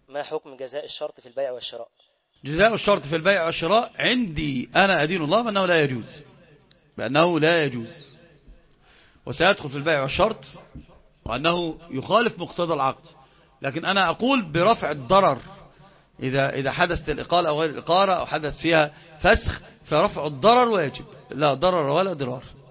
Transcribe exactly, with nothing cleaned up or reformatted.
ما حكم جزاء الشرط في البيع والشراء؟ جزاء الشرط في البيع والشراء عندي أنا أدين الله بأنه لا يجوز، بأنه لا يجوز، وسيدخل في البيع والشرط، وأنه يخالف مقتضى العقد. لكن أنا أقول برفع الضرر، إذا إذا حدثت الإقالة أو غير الإقالة أو حدث فيها فسخ، فرفع الضرر واجب، لا ضرر ولا ضرار.